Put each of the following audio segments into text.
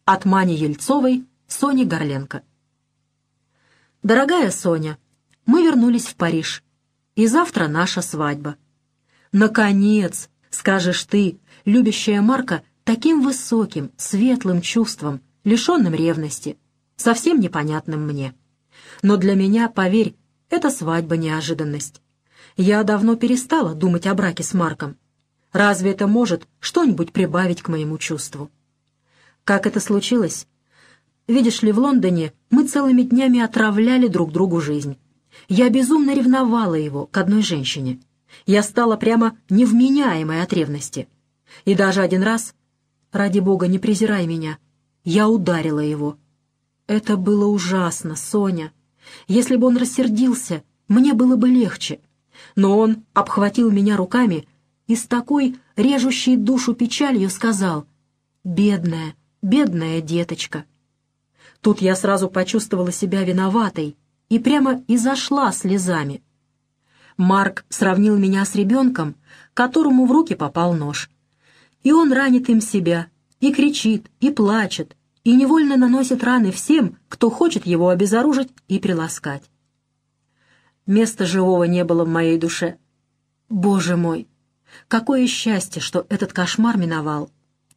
От Мани Ельцовой Соне Горленко. Дорогая Соня, мы вернулись в Париж, и завтра наша свадьба. Наконец, скажешь ты, любящая Марка таким высоким, светлым чувством, лишенным ревности, совсем непонятным мне. Но для меня, поверь, эта свадьба — неожиданность. Я давно перестала думать о браке с Марком. Разве это может что-нибудь прибавить к моему чувству? Как это случилось? Видишь ли, в Лондоне мы целыми днями отравляли друг другу жизнь. Я безумно ревновала его к одной женщине. Я стала прямо невменяемой от ревности. И даже один раз, ради бога, не презирай меня, я ударила его. Это было ужасно, Соня. Если бы он рассердился, мне было бы легче. Но он обхватил меня руками и с такой режущей душу печалью сказал: «Бедная, бедная деточка». Тут я сразу почувствовала себя виноватой и прямо изошла слезами. Марк сравнил меня с ребенком, которому в руки попал нож. И он ранит им себя, и кричит, и плачет, и невольно наносит раны всем, кто хочет его обезоружить и приласкать. Места живого не было в моей душе. Боже мой, какое счастье, что этот кошмар миновал.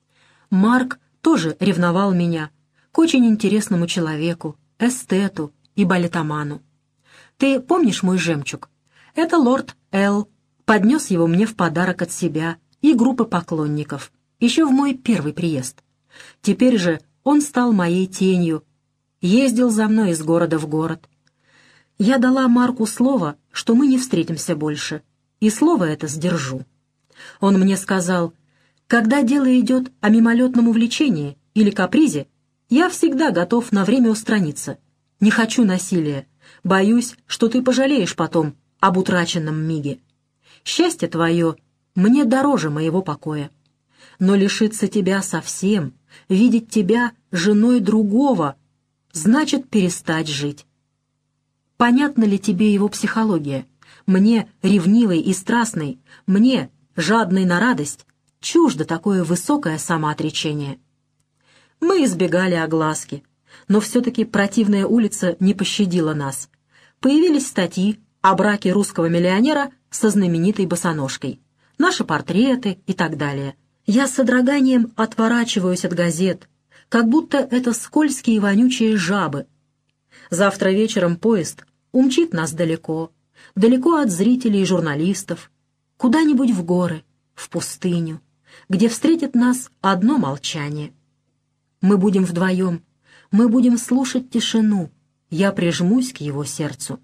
Марк тоже ревновал меня к очень интересному человеку, эстету и балетоману. Ты помнишь мой жемчуг? Это лорд Л. поднес его мне в подарок от себя и группы поклонников, еще в мой первый приезд. Теперь же он стал моей тенью, ездил за мной из города в город. Я дала Марку слово, что мы не встретимся больше, и слово это сдержу. Он мне сказал: когда дело идет о мимолетном увлечении или капризе, я всегда готов на время устраниться. Не хочу насилия. Боюсь, что ты пожалеешь потом об утраченном миге. Счастье твое мне дороже моего покоя. Но лишиться тебя совсем, видеть тебя женой другого, значит перестать жить. Понятна ли тебе его психология? Мне, ревнивой и страстной, мне, жадной на радость, чуждо такое высокое самоотречение. Мы избегали огласки, но все-таки противная улица не пощадила нас. Появились статьи о браке русского миллионера со знаменитой босоножкой, наши портреты и так далее. Я с содроганием отворачиваюсь от газет, как будто это скользкие и вонючие жабы. Завтра вечером поезд умчит нас далеко, далеко от зрителей и журналистов, куда-нибудь в горы, в пустыню, где встретит нас одно молчание. Мы будем вдвоем, мы будем слушать тишину, я прижмусь к его сердцу.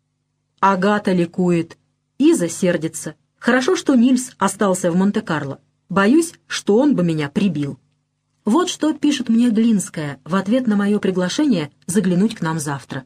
Агата ликует, Иза сердится. Хорошо, что Нильс остался в Монте-Карло. Боюсь, что он бы меня прибил. Вот что пишет мне Глинская в ответ на мое приглашение заглянуть к нам завтра.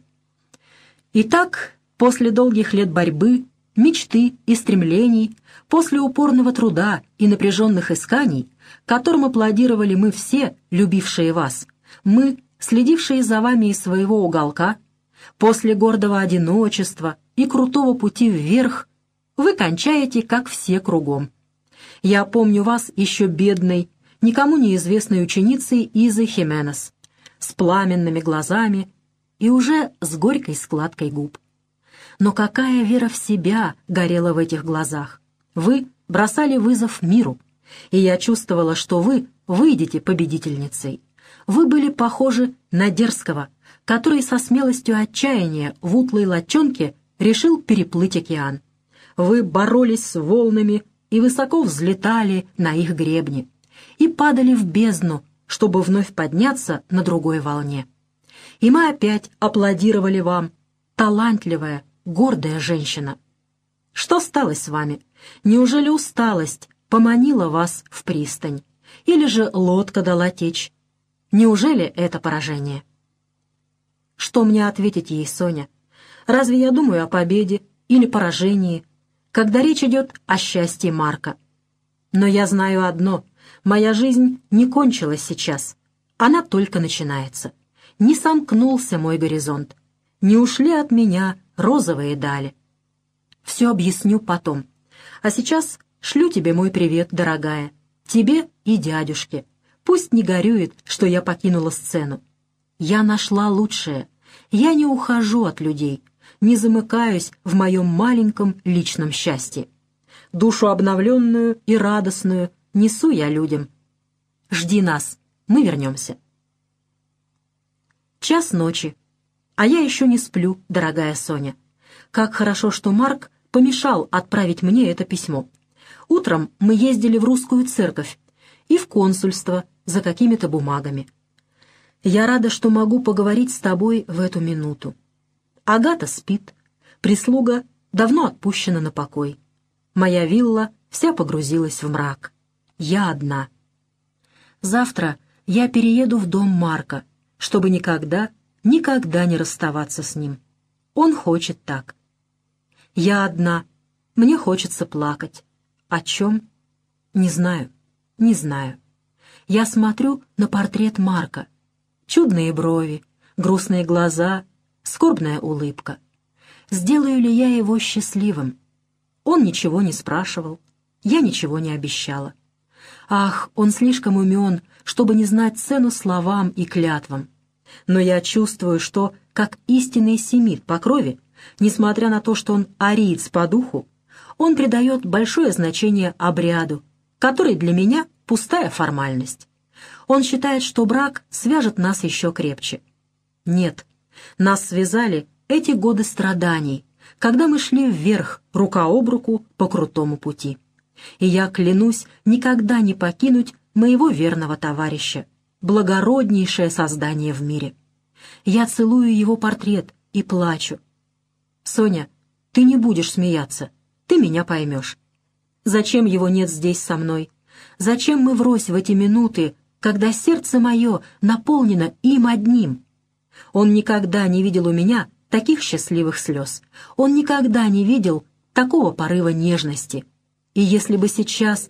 Итак, после долгих лет борьбы, мечты и стремлений, после упорного труда и напряженных исканий, которым аплодировали мы все, любившие вас, мы, следившие за вами из своего уголка, после гордого одиночества и крутого пути вверх, вы кончаете, как все кругом. Я помню вас еще бедной, никому неизвестной ученицей Изы Хименес, с пламенными глазами и уже с горькой складкой губ. Но какая вера в себя горела в этих глазах! Вы бросали вызов миру, и я чувствовала, что вы выйдете победительницей. Вы были похожи на дерзкого, который со смелостью отчаяния в утлой лодчонке решил переплыть океан. Вы боролись с волнами и высоко взлетали на их гребне, и падали в бездну, чтобы вновь подняться на другой волне. И мы опять аплодировали вам, талантливая, гордая женщина. Что стало с вами? Неужели усталость поманила вас в пристань? Или же лодка дала течь? Неужели это поражение? Что мне ответить ей, Соня? Разве я думаю о победе или поражении, когда речь идет о счастье Марка? Но я знаю одно — моя жизнь не кончилась сейчас. Она только начинается. Не сомкнулся мой горизонт. Не ушли от меня розовые дали. Все объясню потом. А сейчас шлю тебе мой привет, дорогая. Тебе и дядюшке. Пусть не горюет, что я покинула сцену. Я нашла лучшее. Я не ухожу от людей, не замыкаюсь в моем маленьком личном счастье. Душу обновленную и радостную несу я людям. Жди нас, мы вернемся. 1:00 ночи. А я еще не сплю, дорогая Соня. Как хорошо, что Марк помешал отправить мне это письмо. Утром мы ездили в русскую церковь и в консульство за какими-то бумагами. Я рада, что могу поговорить с тобой в эту минуту. Агата спит, прислуга давно отпущена на покой. Моя вилла вся погрузилась в мрак. Я одна. Завтра я перееду в дом Марка, чтобы никогда не расставаться с ним. Он хочет так. Я одна. Мне хочется плакать. О чем? Не знаю. Я смотрю на портрет Марка. Чудные брови, грустные глаза, скорбная улыбка. Сделаю ли я его счастливым? Он ничего не спрашивал, я ничего не обещала. Ах, он слишком умен, чтобы не знать цену словам и клятвам. Но я чувствую, что, как истинный семит по крови, несмотря на то, что он ариец по духу, он придает большое значение обряду, который для меня пустая формальность. Он считает, что брак свяжет нас еще крепче. Нет, нас связали эти годы страданий, когда мы шли вверх, рука об руку, по крутому пути. И я клянусь никогда не покинуть моего верного товарища, благороднейшее создание в мире. Я целую его портрет и плачу. Соня, ты не будешь смеяться, ты меня поймешь. Зачем его нет здесь со мной? Зачем мы врозь в эти минуты, когда сердце мое наполнено им одним? Он никогда не видел у меня таких счастливых слез. Он никогда не видел такого порыва нежности. И если бы сейчас...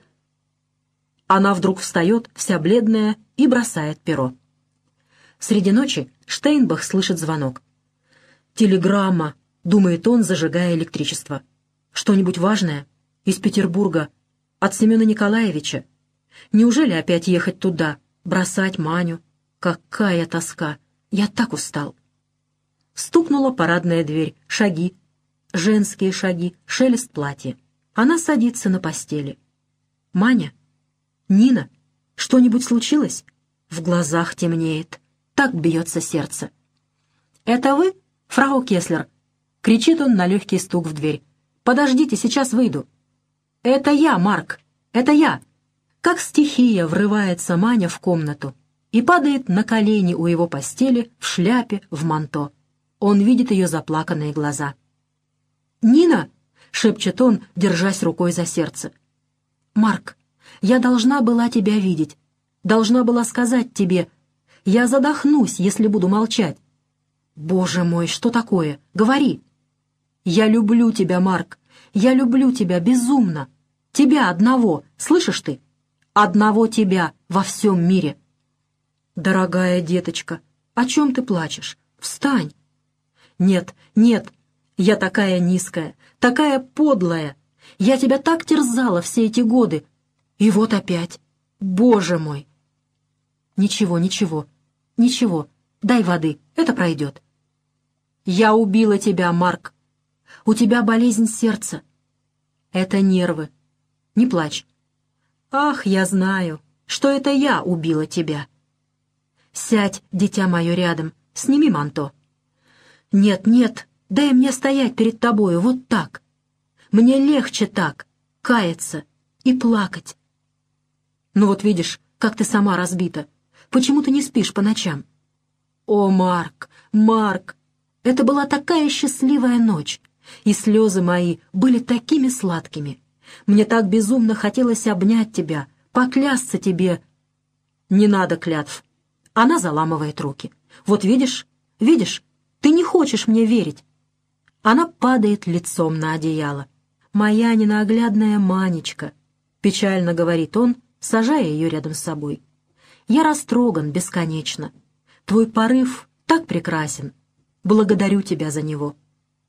Она вдруг встает, вся бледная, и бросает перо. Среди ночи Штейнбах слышит звонок. «Телеграмма», — думает он, зажигая электричество. «Что-нибудь важное? Из Петербурга? От Семена Николаевича? Неужели опять ехать туда, бросать Маню? Какая тоска! Я так устал!» Стукнула парадная дверь, шаги, женские шаги, шелест платья. Она садится на постели. «Маня? Нина? Что-нибудь случилось?» В глазах темнеет. Так бьется сердце. «Это вы, фрау Кеслер?» — кричит он на легкий стук в дверь. «Подождите, сейчас выйду». «Это я, Марк, это я!» Как стихия врывается Маня в комнату и падает на колени у его постели в шляпе, в манто. Он видит ее заплаканные глаза. «Нина!» — шепчет он, держась рукой за сердце. «Марк, я должна была тебя видеть, должна была сказать тебе. Я задохнусь, если буду молчать». «Боже мой, что такое? Говори!» «Я люблю тебя, Марк, я люблю тебя безумно. Тебя одного, слышишь ты? Одного тебя во всем мире». «Дорогая деточка, о чем ты плачешь? Встань!» «Нет, нет, я такая низкая, такая подлая. Я тебя так терзала все эти годы. И вот опять. Боже мой!» «Ничего, ничего, дай воды, это пройдет». «Я убила тебя, Марк. У тебя болезнь сердца. Это нервы. Не плачь. Ах, я знаю, что это я убила тебя. Сядь, дитя мое, рядом, сними манто. Нет, дай мне стоять перед тобою вот так. Мне легче так, каяться и плакать. Ну вот видишь, как ты сама разбита. Почему ты не спишь по ночам? О, Марк, это была такая счастливая ночь, и слезы мои были такими сладкими. Мне так безумно хотелось обнять тебя, поклясться тебе. Не надо клятв. Она заламывает руки. Вот видишь, ты не хочешь мне верить. Она падает лицом на одеяло. «Моя ненаглядная Манечка», — печально говорит он, сажая ее рядом с собой. «Я растроган бесконечно. Твой порыв так прекрасен. Благодарю тебя за него».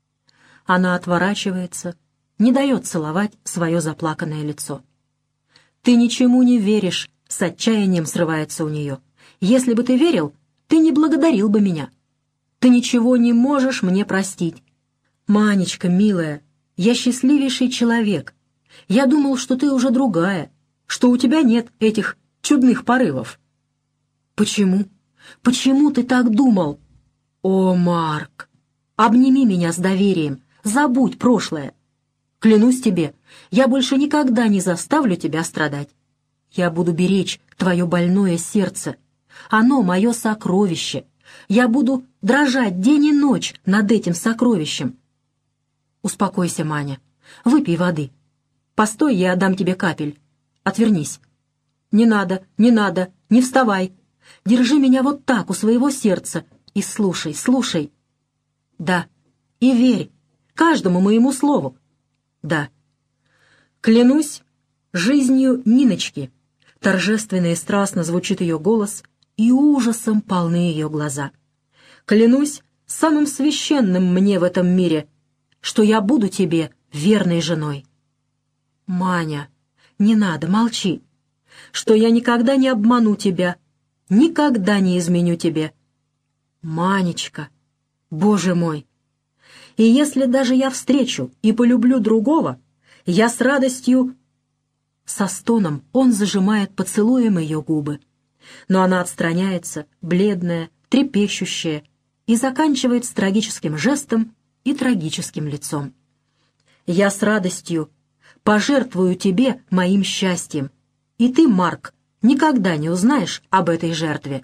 Она отворачивается, не дает целовать свое заплаканное лицо. «Ты ничему не веришь», С отчаянием срывается у нее. «Если бы ты верил, ты не благодарил бы меня. Ты ничего не можешь мне простить. Манечка, милая, я счастливейший человек. Я думал, что ты уже другая, что у тебя нет этих чудных порывов». «Почему? Почему ты так думал?» «О, Марк, обними меня с доверием, забудь прошлое. Клянусь тебе, я больше никогда не заставлю тебя страдать. Я буду беречь твое больное сердце. Оно мое сокровище. Я буду дрожать день и ночь над этим сокровищем». «Успокойся, Маня. Выпей воды. Постой, я дам тебе капель. Отвернись». «Не надо, не надо, не вставай. Держи меня вот так у своего сердца и слушай, слушай». «Да, и верь каждому моему слову». «Да». «Клянусь жизнью Ниночки». Торжественно и страстно звучит ее голос, и ужасом полны ее глаза. «Клянусь самым священным мне в этом мире, что я буду тебе верной женой». «Маня, не надо, молчи. Что я никогда не обману тебя, никогда не изменю тебе». «Манечка, Боже мой! И если даже я встречу и полюблю другого, я с радостью...» Со стоном он зажимает поцелуем ее губы. Но она отстраняется, бледная, трепещущая, и заканчивает с трагическим жестом и трагическим лицом. «Я с радостью пожертвую тебе моим счастьем, и ты, Марк, никогда не узнаешь об этой жертве».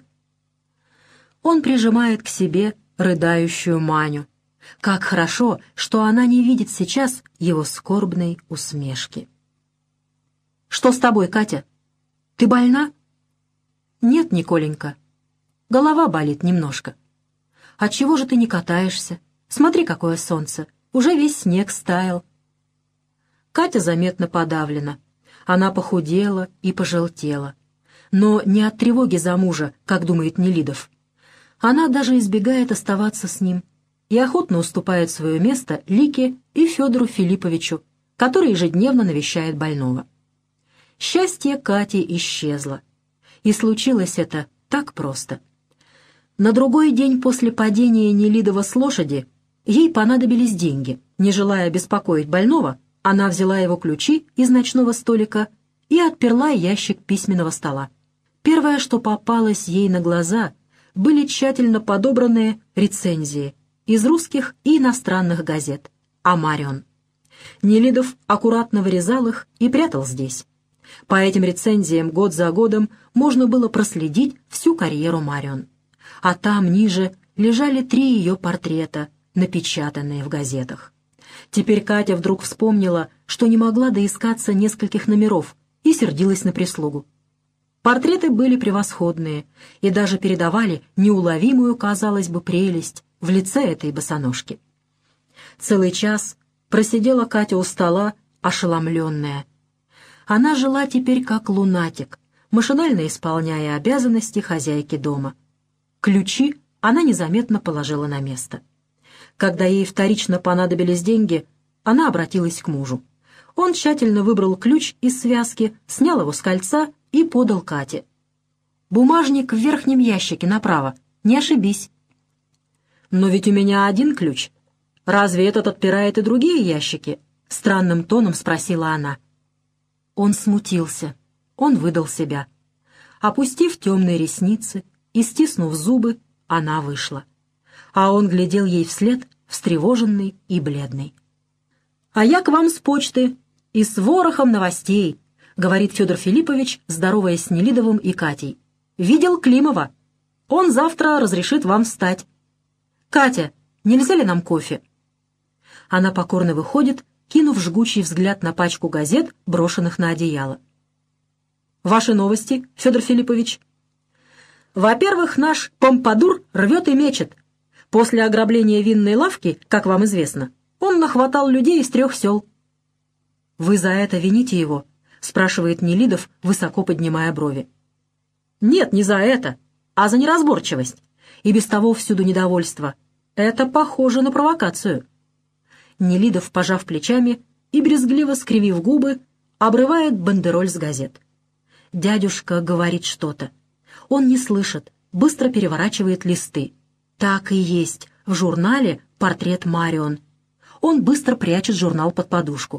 Он прижимает к себе рыдающую Маню. Как хорошо, что она не видит сейчас его скорбной усмешки. «Что с тобой, Катя? Ты больна?» «Нет, Николенька. Голова болит немножко». «Отчего же ты не катаешься? Смотри, какое солнце. Уже весь снег стаял». Катя заметно подавлена. Она похудела и пожелтела. Но не от тревоги за мужа, как думает Нелидов. Она даже избегает оставаться с ним и охотно уступает свое место Лике и Федору Филипповичу, который ежедневно навещает больного. Счастье Кати исчезло. И случилось это так просто. На другой день после падения Нелидова с лошади ей понадобились деньги. Не желая беспокоить больного, она взяла его ключи из ночного столика и отперла ящик письменного стола. Первое, что попалось ей на глаза, были тщательно подобранные рецензии из русских и иностранных газет о Марион. Нелидов аккуратно вырезал их и прятал здесь. По этим рецензиям год за годом можно было проследить всю карьеру Марион. А там ниже лежали 3 ее портрета, напечатанные в газетах. Теперь Катя вдруг вспомнила, что не могла доискаться нескольких номеров, и сердилась на прислугу. Портреты были превосходные и даже передавали неуловимую, казалось бы, прелесть в лице этой босоножки. Целый час просидела Катя у стола, ошеломленная. Она жила теперь как лунатик, машинально исполняя обязанности хозяйки дома. Ключи она незаметно положила на место. Когда ей вторично понадобились деньги, она обратилась к мужу. Он тщательно выбрал ключ из связки, снял его с кольца и подал Кате. «Бумажник в верхнем ящике направо, не ошибись». «Но ведь у меня один ключ. Разве этот отпирает и другие ящики?» — странным тоном спросила она. Он смутился, он выдал себя. Опустив темные ресницы и стиснув зубы, она вышла. А он глядел ей вслед, встревоженный и бледный. «А я к вам с почты и с ворохом новостей», — говорит Федор Филиппович, здороваясь с Нелидовым и Катей. «Видел Климова. Он завтра разрешит вам встать. Катя, нельзя ли нам кофе?» Она покорно выходит, кинув жгучий взгляд на пачку газет, брошенных на одеяло. «Ваши новости, Федор Филиппович?» «Во-первых, наш помпадур рвет и мечет. После ограбления винной лавки, как вам известно, он нахватал людей из 3 сел». «Вы за это вините его?» — спрашивает Нелидов, высоко поднимая брови. «Нет, не за это, а за неразборчивость. И без того всюду недовольство. Это похоже на провокацию». Нелидов, пожав плечами и брезгливо скривив губы, обрывает бандероль с газет. Дядюшка говорит что-то. Он не слышит, быстро переворачивает листы. Так и есть, в журнале портрет Марион. Он быстро прячет журнал под подушку.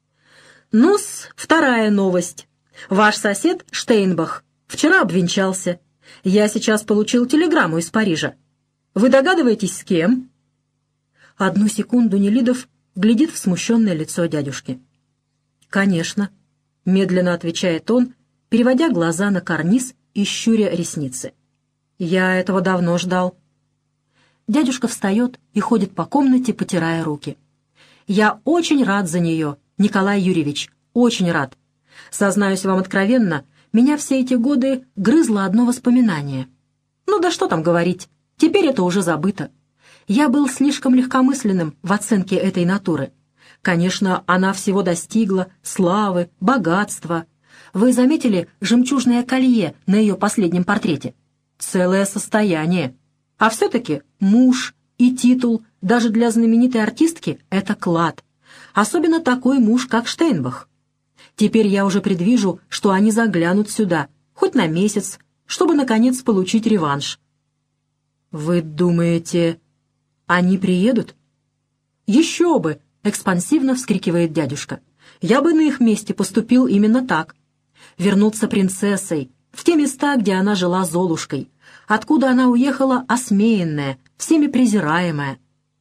Ну-с, вторая новость. Ваш сосед Штейнбах вчера обвенчался. Я сейчас получил телеграмму из Парижа. Вы догадываетесь, с кем?» Одну секунду Нелидов глядит в смущенное лицо дядюшки. «Конечно», — медленно отвечает он, переводя глаза на карниз и щуря ресницы. «Я этого давно ждал». Дядюшка встает и ходит по комнате, потирая руки. «Я очень рад за нее, Николай Юрьевич, очень рад. Сознаюсь вам откровенно, меня все эти годы грызло одно воспоминание. Ну да что там говорить, теперь это уже забыто. Я был слишком легкомысленным в оценке этой натуры. Конечно, она всего достигла, славы, богатства. Вы заметили жемчужное колье на ее последнем портрете? Целое состояние. А все-таки муж и титул даже для знаменитой артистки — это клад. Особенно такой муж, как Штейнбах. Теперь я уже предвижу, что они заглянут сюда, хоть на месяц, чтобы, наконец, получить реванш. Вы думаете, они приедут? Еще бы! Экспансивно вскрикивает дядюшка. Я бы на их месте поступил именно так. Вернуться принцессой в те места, где она жила Золушкой, откуда она уехала осмеянная, всеми презираемая.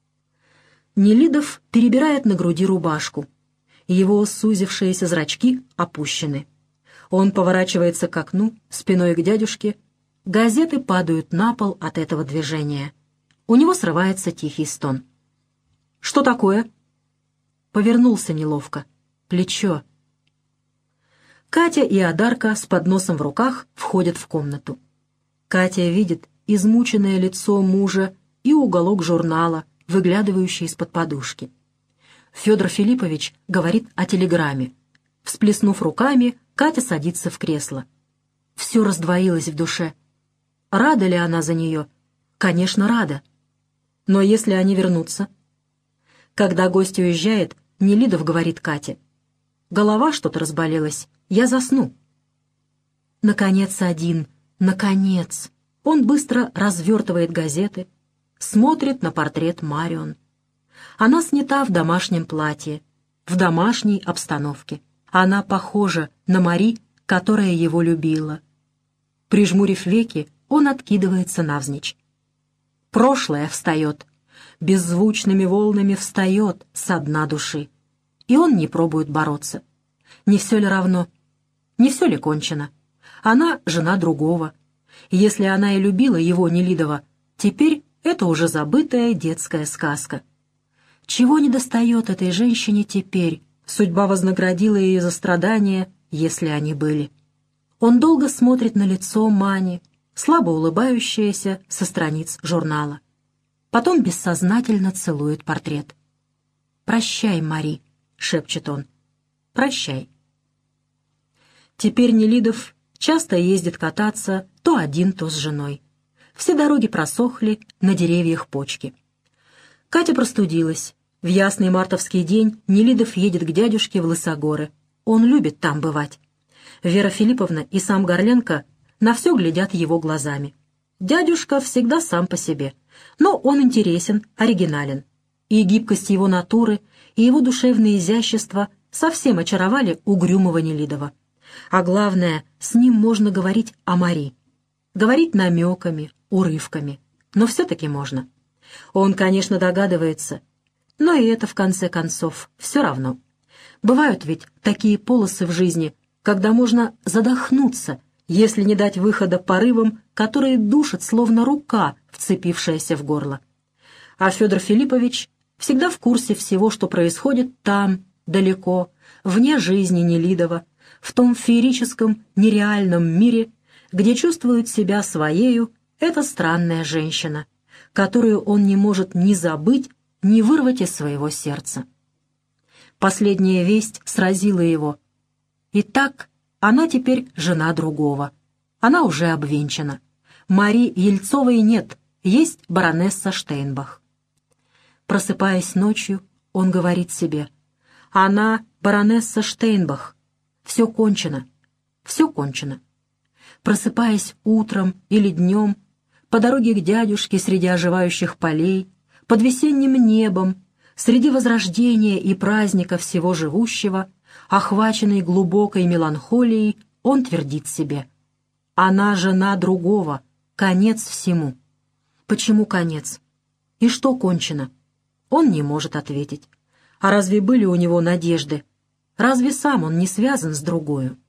Нелидов перебирает на груди рубашку. Его сузившиеся зрачки опущены. Он поворачивается к окну, спиной к дядюшке. Газеты падают на пол от этого движения. У него срывается тихий стон. «Что такое?» Повернулся неловко. Плечо. Катя и Адарка с подносом в руках входят в комнату. Катя видит измученное лицо мужа и уголок журнала, выглядывающий из-под подушки. Федор Филиппович говорит о телеграмме. Всплеснув руками, Катя садится в кресло. Все раздвоилось в душе. Рада ли она за нее? Конечно, рада. Но если они вернутся? Когда гость уезжает, Нелидов говорит Кате: «Голова что-то разболелась, я засну». Наконец один, наконец. Он быстро развертывает газеты, смотрит на портрет Марион. Она снята в домашнем платье, в домашней обстановке. Она похожа на Мари, которая его любила. Прижмурив веки, он откидывается навзничь. Прошлое встает, беззвучными волнами встает со дна души. И он не пробует бороться. Не все ли равно? Не все ли кончено? Она жена другого. Если она и любила его, Нелидова, теперь это уже забытая детская сказка. Чего недостает этой женщине теперь? Судьба вознаградила ее за страдания, если они были. Он долго смотрит на лицо Мани, слабо улыбающееся со страниц журнала. Потом бессознательно целует портрет. «Прощай, Мари», — шепчет он. «Прощай». Теперь Нелидов часто ездит кататься то один, то с женой. Все дороги просохли, на деревьях почки. Катя простудилась. В ясный мартовский день Нелидов едет к дядюшке в Лысогоры. Он любит там бывать. Вера Филипповна и сам Горленко на все глядят его глазами. Дядюшка всегда сам по себе, но он интересен, оригинален. И гибкость его натуры, и его душевное изящество совсем очаровали угрюмого Нелидова. А главное, с ним можно говорить о Мари. Говорить намеками, урывками, но все-таки можно. Он, конечно, догадывается, но и это, в конце концов, все равно. Бывают ведь такие полосы в жизни, когда можно задохнуться, если не дать выхода порывам, которые душат, словно рука, вцепившаяся в горло. А Федор Филиппович всегда в курсе всего, что происходит там, далеко, вне жизни Нелидова, в том феерическом, нереальном мире, где чувствует себя своею эта странная женщина, которую он не может ни забыть, ни вырвать из своего сердца. Последняя весть сразила его. Итак, она теперь жена другого. Она уже обвенчана. Мари Ельцовой нет, есть баронесса Штейнбах. Просыпаясь ночью, он говорит себе: «Она баронесса Штейнбах. Все кончено, все кончено». просыпаясь утром или днем, по дороге к дядюшке среди оживающих полей, под весенним небом, среди возрождения и праздника всего живущего, охваченный глубокой меланхолией, он твердит себе: «Она жена другого, конец всему». Почему конец? И что кончено? Он не может ответить. А разве были у него надежды? Разве сам он не связан с другою?